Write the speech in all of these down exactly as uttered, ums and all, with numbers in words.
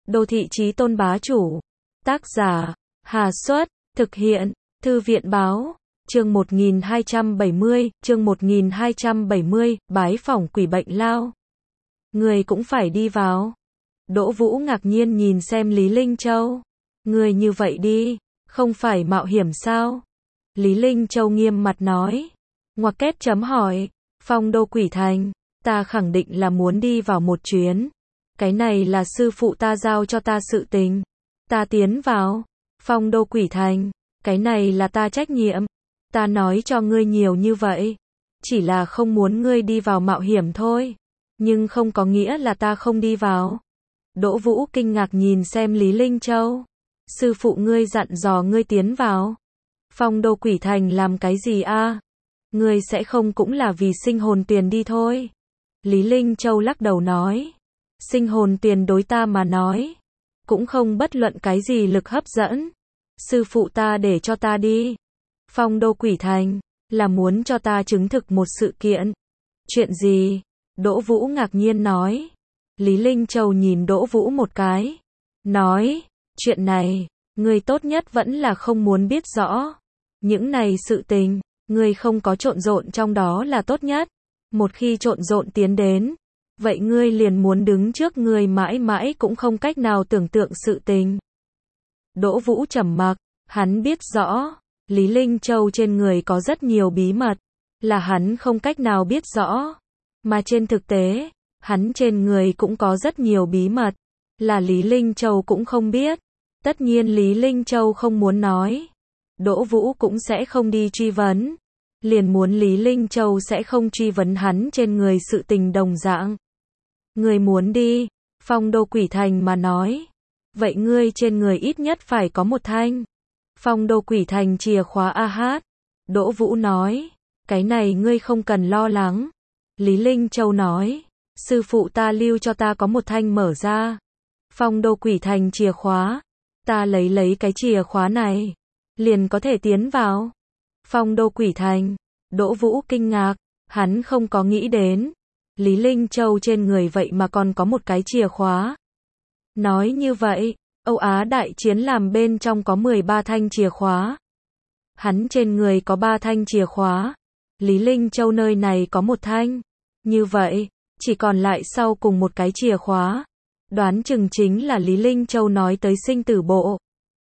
Đô thị chí tôn bá chủ. Tác giả, Hà Xuất, thực hiện, Thư viện báo. Chương một nghìn hai trăm bảy mươi, chương một nghìn hai trăm bảy mươi, bái phỏng quỷ bệnh lao. Người cũng phải đi vào. Đỗ Vũ ngạc nhiên nhìn xem Lý Linh Châu. Người như vậy đi, không phải mạo hiểm sao? Lý Linh Châu nghiêm mặt nói. Ngoặc kép chấm hỏi, Phong Đô Quỷ Thành, ta khẳng định là muốn đi vào một chuyến. Cái này là sư phụ ta giao cho ta sự tình. Ta tiến vào. Phong Đô Quỷ Thành, cái này là ta trách nhiệm. Ta nói cho ngươi nhiều như vậy, chỉ là không muốn ngươi đi vào mạo hiểm thôi. Nhưng không có nghĩa là ta không đi vào. Đỗ Vũ kinh ngạc nhìn xem Lý Linh Châu. Sư phụ ngươi dặn dò ngươi tiến vào. Phong Đô Quỷ Thành làm cái gì a? Ngươi sẽ không cũng là vì sinh hồn tiền đi thôi. Lý Linh Châu lắc đầu nói. Sinh hồn tiền đối ta mà nói, cũng không bất luận cái gì lực hấp dẫn. Sư phụ ta để cho ta đi. Phong Đô Quỷ Thành, là muốn cho ta chứng thực một sự kiện. Chuyện gì? Đỗ Vũ ngạc nhiên nói. Lý Linh Châu nhìn Đỗ Vũ một cái. Nói, chuyện này, ngươi tốt nhất vẫn là không muốn biết rõ. Những này sự tình, ngươi không có trộn rộn trong đó là tốt nhất. Một khi trộn rộn tiến đến, vậy ngươi liền muốn đứng trước ngươi mãi mãi cũng không cách nào tưởng tượng sự tình. Đỗ Vũ trầm mặc, hắn biết rõ, Lý Linh Châu trên người có rất nhiều bí mật, là hắn không cách nào biết rõ. Mà trên thực tế, hắn trên người cũng có rất nhiều bí mật, là Lý Linh Châu cũng không biết. Tất nhiên Lý Linh Châu không muốn nói, Đỗ Vũ cũng sẽ không đi truy vấn. Liền muốn Lý Linh Châu sẽ không truy vấn hắn trên người sự tình đồng dạng. Người muốn đi, Phong Đô Quỷ Thành mà nói. Vậy ngươi trên người ít nhất phải có một thanh Phong Đô Quỷ Thành chìa khóa a hát. Đỗ Vũ nói, cái này ngươi không cần lo lắng. Lý Linh Châu nói, sư phụ ta lưu cho ta có một thanh mở ra Phong Đô Quỷ Thành chìa khóa. Ta lấy lấy cái chìa khóa này, liền có thể tiến vào Phong Đô Quỷ Thành. Đỗ Vũ kinh ngạc, hắn không có nghĩ đến Lý Linh Châu trên người vậy mà còn có một cái chìa khóa. Nói như vậy, Âu Á đại chiến làm bên trong có mười ba thanh chìa khóa. Hắn trên người có ba thanh chìa khóa. Lý Linh Châu nơi này có một thanh. Như vậy, chỉ còn lại sau cùng một cái chìa khóa. Đoán chừng chính là Lý Linh Châu nói tới sinh tử bộ.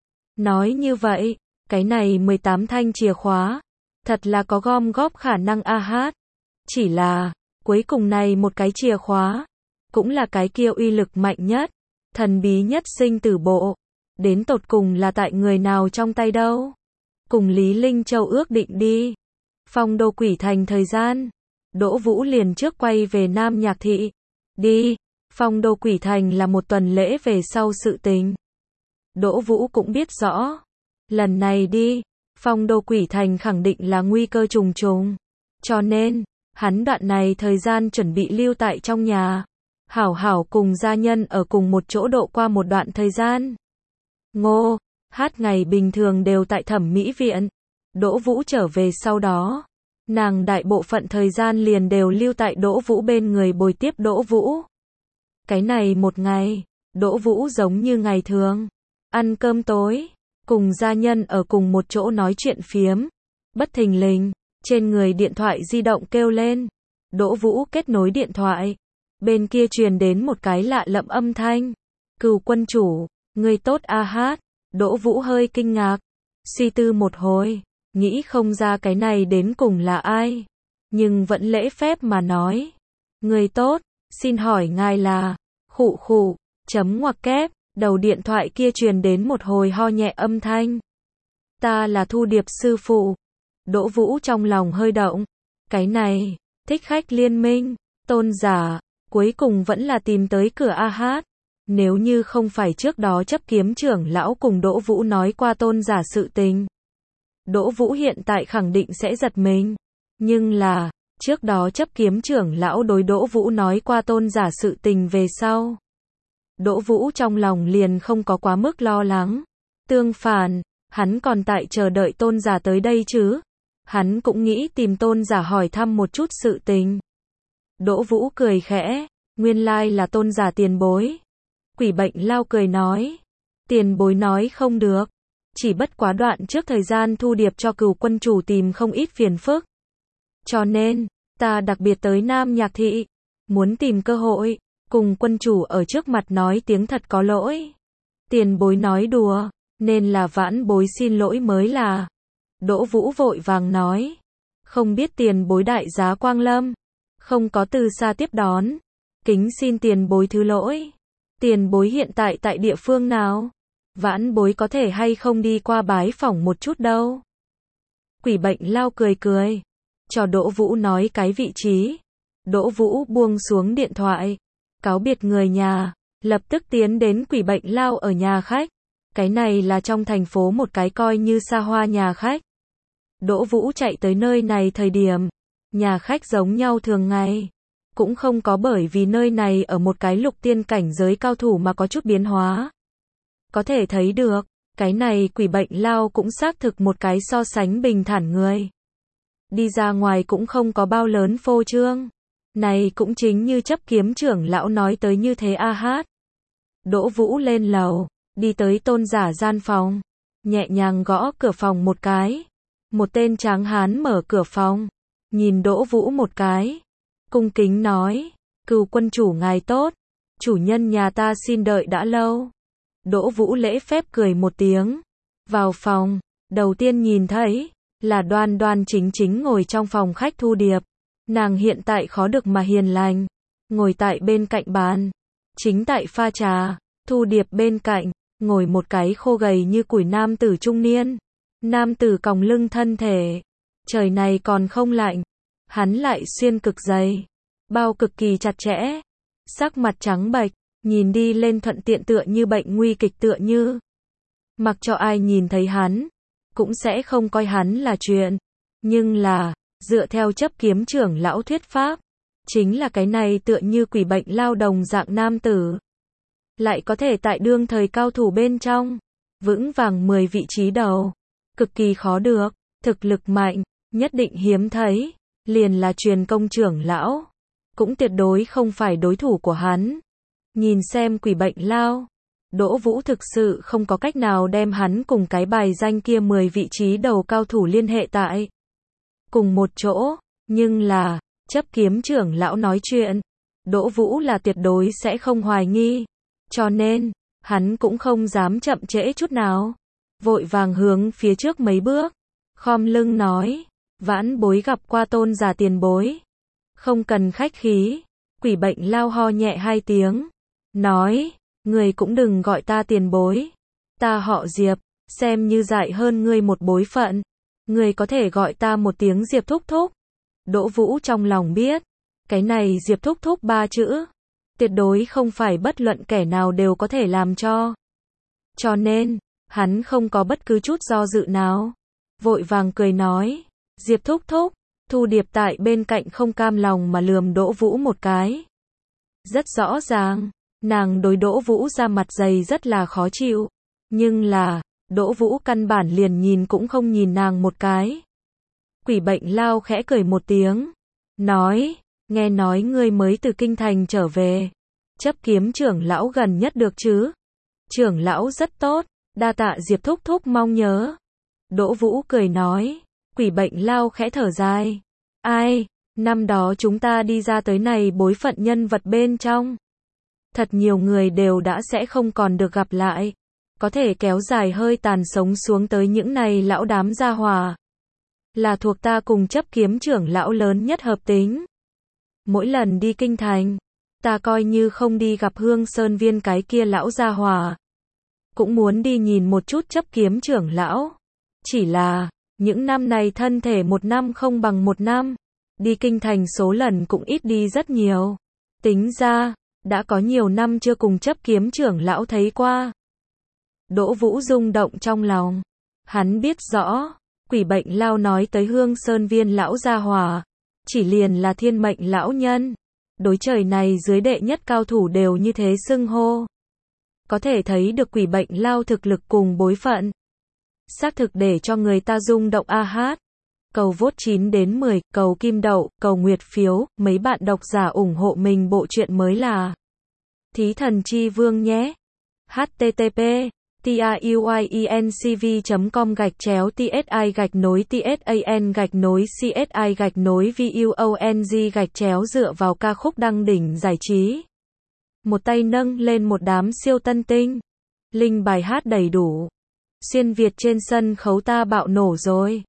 Nói như vậy, cái này mười tám thanh chìa khóa, thật là có gom góp khả năng a hát. Chỉ là, cuối cùng này một cái chìa khóa, cũng là cái kia uy lực mạnh nhất, thần bí nhất sinh tử bộ. Đến tột cùng là tại người nào trong tay đâu? Cùng Lý Linh Châu ước định đi. Phong Đô Quỷ Thành thời gian. Đỗ Vũ liền trước quay về Nam Nhạc Thị. Đi. Phong Đô Quỷ Thành là một tuần lễ về sau sự tình. Đỗ Vũ cũng biết rõ. Lần này đi, Phong Đô Quỷ Thành khẳng định là nguy cơ trùng trùng. Cho nên, hắn đoạn này thời gian chuẩn bị lưu tại trong nhà. Hảo hảo cùng gia nhân ở cùng một chỗ độ qua một đoạn thời gian. Ngô, hát ngày bình thường đều tại thẩm mỹ viện. Đỗ Vũ trở về sau đó, nàng đại bộ phận thời gian liền đều lưu tại Đỗ Vũ bên người bồi tiếp Đỗ Vũ. Cái này một ngày, Đỗ Vũ giống như ngày thường, ăn cơm tối, cùng gia nhân ở cùng một chỗ nói chuyện phiếm. Bất thình lình, trên người điện thoại di động kêu lên. Đỗ Vũ kết nối điện thoại. Bên kia truyền đến một cái lạ lẫm âm thanh. Cửu quân chủ, người tốt a hát. Đỗ Vũ hơi kinh ngạc. Suy tư một hồi, nghĩ không ra cái này đến cùng là ai. Nhưng vẫn lễ phép mà nói. Người tốt, xin hỏi ngài là, khụ khụ, chấm ngoặc kép. Đầu điện thoại kia truyền đến một hồi ho nhẹ âm thanh. Ta là Thu Điệp sư phụ. Đỗ Vũ trong lòng hơi động. Cái này, thích khách liên minh, tôn giả, cuối cùng vẫn là tìm tới cửa a hát. Nếu như không phải trước đó chấp kiếm trưởng lão cùng Đỗ Vũ nói qua tôn giả sự tình, Đỗ Vũ hiện tại khẳng định sẽ giật mình. Nhưng là, trước đó chấp kiếm trưởng lão đối Đỗ Vũ nói qua tôn giả sự tình về sau, Đỗ Vũ trong lòng liền không có quá mức lo lắng. Tương phản, hắn còn tại chờ đợi tôn giả tới đây chứ. Hắn cũng nghĩ tìm tôn giả hỏi thăm một chút sự tình. Đỗ Vũ cười khẽ, nguyên lai là tôn giả tiền bối. Quỷ bệnh lao cười nói. Tiền bối nói không được. Chỉ bất quá đoạn trước thời gian Thu Điệp cho Cửu quân chủ tìm không ít phiền phức. Cho nên, ta đặc biệt tới Nam Nhạc Thị. Muốn tìm cơ hội, cùng quân chủ ở trước mặt nói tiếng thật có lỗi. Tiền bối nói đùa, nên là vãn bối xin lỗi mới là. Đỗ Vũ vội vàng nói. Không biết tiền bối đại giá quang lâm. Không có từ xa tiếp đón. Kính xin tiền bối thứ lỗi. Tiền bối hiện tại tại địa phương nào? Vãn bối có thể hay không đi qua bái phỏng một chút đâu. Quỷ bệnh lao cười cười. Cho Đỗ Vũ nói cái vị trí. Đỗ Vũ buông xuống điện thoại. Cáo biệt người nhà. Lập tức tiến đến quỷ bệnh lao ở nhà khách. Cái này là trong thành phố một cái coi như xa hoa nhà khách. Đỗ Vũ chạy tới nơi này thời điểm. Nhà khách giống nhau thường ngày. Cũng không có bởi vì nơi này ở một cái lục tiên cảnh giới cao thủ mà có chút biến hóa. Có thể thấy được, cái này quỷ bệnh lao cũng xác thực một cái so sánh bình thản người. Đi ra ngoài cũng không có bao lớn phô trương. Này cũng chính như chấp kiếm trưởng lão nói tới như thế a hát. Đỗ Vũ lên lầu, đi tới tôn giả gian phòng. Nhẹ nhàng gõ cửa phòng một cái. Một tên tráng hán mở cửa phòng. Nhìn Đỗ Vũ một cái. Cung kính nói, Cửu quân chủ ngài tốt. Chủ nhân nhà ta xin đợi đã lâu. Đỗ Vũ lễ phép cười một tiếng. Vào phòng, đầu tiên nhìn thấy, là đoan đoan chính chính ngồi trong phòng khách Thu Điệp. Nàng hiện tại khó được mà hiền lành. Ngồi tại bên cạnh bàn. Chính tại pha trà. Thu Điệp bên cạnh, ngồi một cái khô gầy như củi nam tử trung niên. Nam tử còng lưng thân thể. Trời này còn không lạnh. Hắn lại xuyên cực dày. Bao cực kỳ chặt chẽ. Sắc mặt trắng bệch. Nhìn đi lên thuận tiện tựa như bệnh nguy kịch tựa như. Mặc cho ai nhìn thấy hắn. Cũng sẽ không coi hắn là chuyện. Nhưng là, dựa theo chấp kiếm trưởng lão thuyết pháp. Chính là cái này tựa như quỷ bệnh lao đồng dạng nam tử. Lại có thể tại đương thời cao thủ bên trong. Vững vàng mười vị trí đầu. Cực kỳ khó được. Thực lực mạnh. Nhất định hiếm thấy. Liền là truyền công trưởng lão. Cũng tuyệt đối không phải đối thủ của hắn. Nhìn xem quỷ bệnh lao. Đỗ Vũ thực sự không có cách nào đem hắn cùng cái bài danh kia mười vị trí đầu cao thủ liên hệ tại cùng một chỗ. Nhưng là, chấp kiếm trưởng lão nói chuyện. Đỗ Vũ là tuyệt đối sẽ không hoài nghi. Cho nên, hắn cũng không dám chậm trễ chút nào. Vội vàng hướng phía trước mấy bước. Khom lưng nói. Vãn bối gặp qua tôn giả tiền bối. Không cần khách khí. Quỷ bệnh lao ho nhẹ hai tiếng. Nói, người cũng đừng gọi ta tiền bối. Ta họ Diệp, xem như dại hơn ngươi một bối phận. Người có thể gọi ta một tiếng Diệp thúc thúc. Đỗ Vũ trong lòng biết. Cái này Diệp thúc thúc ba chữ. Tuyệt đối không phải bất luận kẻ nào đều có thể làm cho. Cho nên, hắn không có bất cứ chút do dự nào. Vội vàng cười nói. Diệp thúc thúc. Thu Điệp tại bên cạnh không cam lòng mà lườm Đỗ Vũ một cái. Rất rõ ràng, nàng đối Đỗ Vũ ra mặt dày rất là khó chịu. Nhưng là, Đỗ Vũ căn bản liền nhìn cũng không nhìn nàng một cái. Quỷ bệnh lao khẽ cười một tiếng. Nói, nghe nói ngươi mới từ kinh thành trở về. Chấp kiếm trưởng lão gần nhất được chứ? Trưởng lão rất tốt, đa tạ Diệp thúc thúc mong nhớ. Đỗ Vũ cười nói. Quỷ bệnh lao khẽ thở dài. Ai, năm đó chúng ta đi ra tới này bối phận nhân vật bên trong. Thật nhiều người đều đã sẽ không còn được gặp lại. Có thể kéo dài hơi tàn sống xuống tới những này lão đám gia hỏa. Là thuộc ta cùng chấp kiếm trưởng lão lớn nhất hợp tính. Mỗi lần đi kinh thành, ta coi như không đi gặp Hương Sơn Viên cái kia lão gia hỏa. Cũng muốn đi nhìn một chút chấp kiếm trưởng lão. Chỉ là, những năm này thân thể một năm không bằng một năm. Đi kinh thành số lần cũng ít đi rất nhiều. Tính ra, đã có nhiều năm chưa cùng chấp kiếm trưởng lão thấy qua. Đỗ Vũ rung động trong lòng. Hắn biết rõ, quỷ bệnh lao nói tới Hương Sơn Viên lão gia hỏa. Chỉ liền là thiên mệnh lão nhân. Đối trời này dưới đệ nhất cao thủ đều như thế xưng hô. Có thể thấy được quỷ bệnh lao thực lực cùng bối phận. Xác thực để cho người ta rung động a hát. Cầu vote chín đến mười, cầu kim đậu, cầu nguyệt phiếu, mấy bạn độc giả ủng hộ mình bộ truyện mới là Thí thần chi vương nhé. http tiuyencv chấm com gạch chéo tsi gạch nối tsan gạch nối csi gạch nối vuong gạch chéo dựa vào ca khúc đăng đỉnh giải trí. Một tay nâng lên một đám siêu tân tinh. Link bài hát đầy đủ. Xuyên Việt trên sân khấu ta bạo nổ rồi.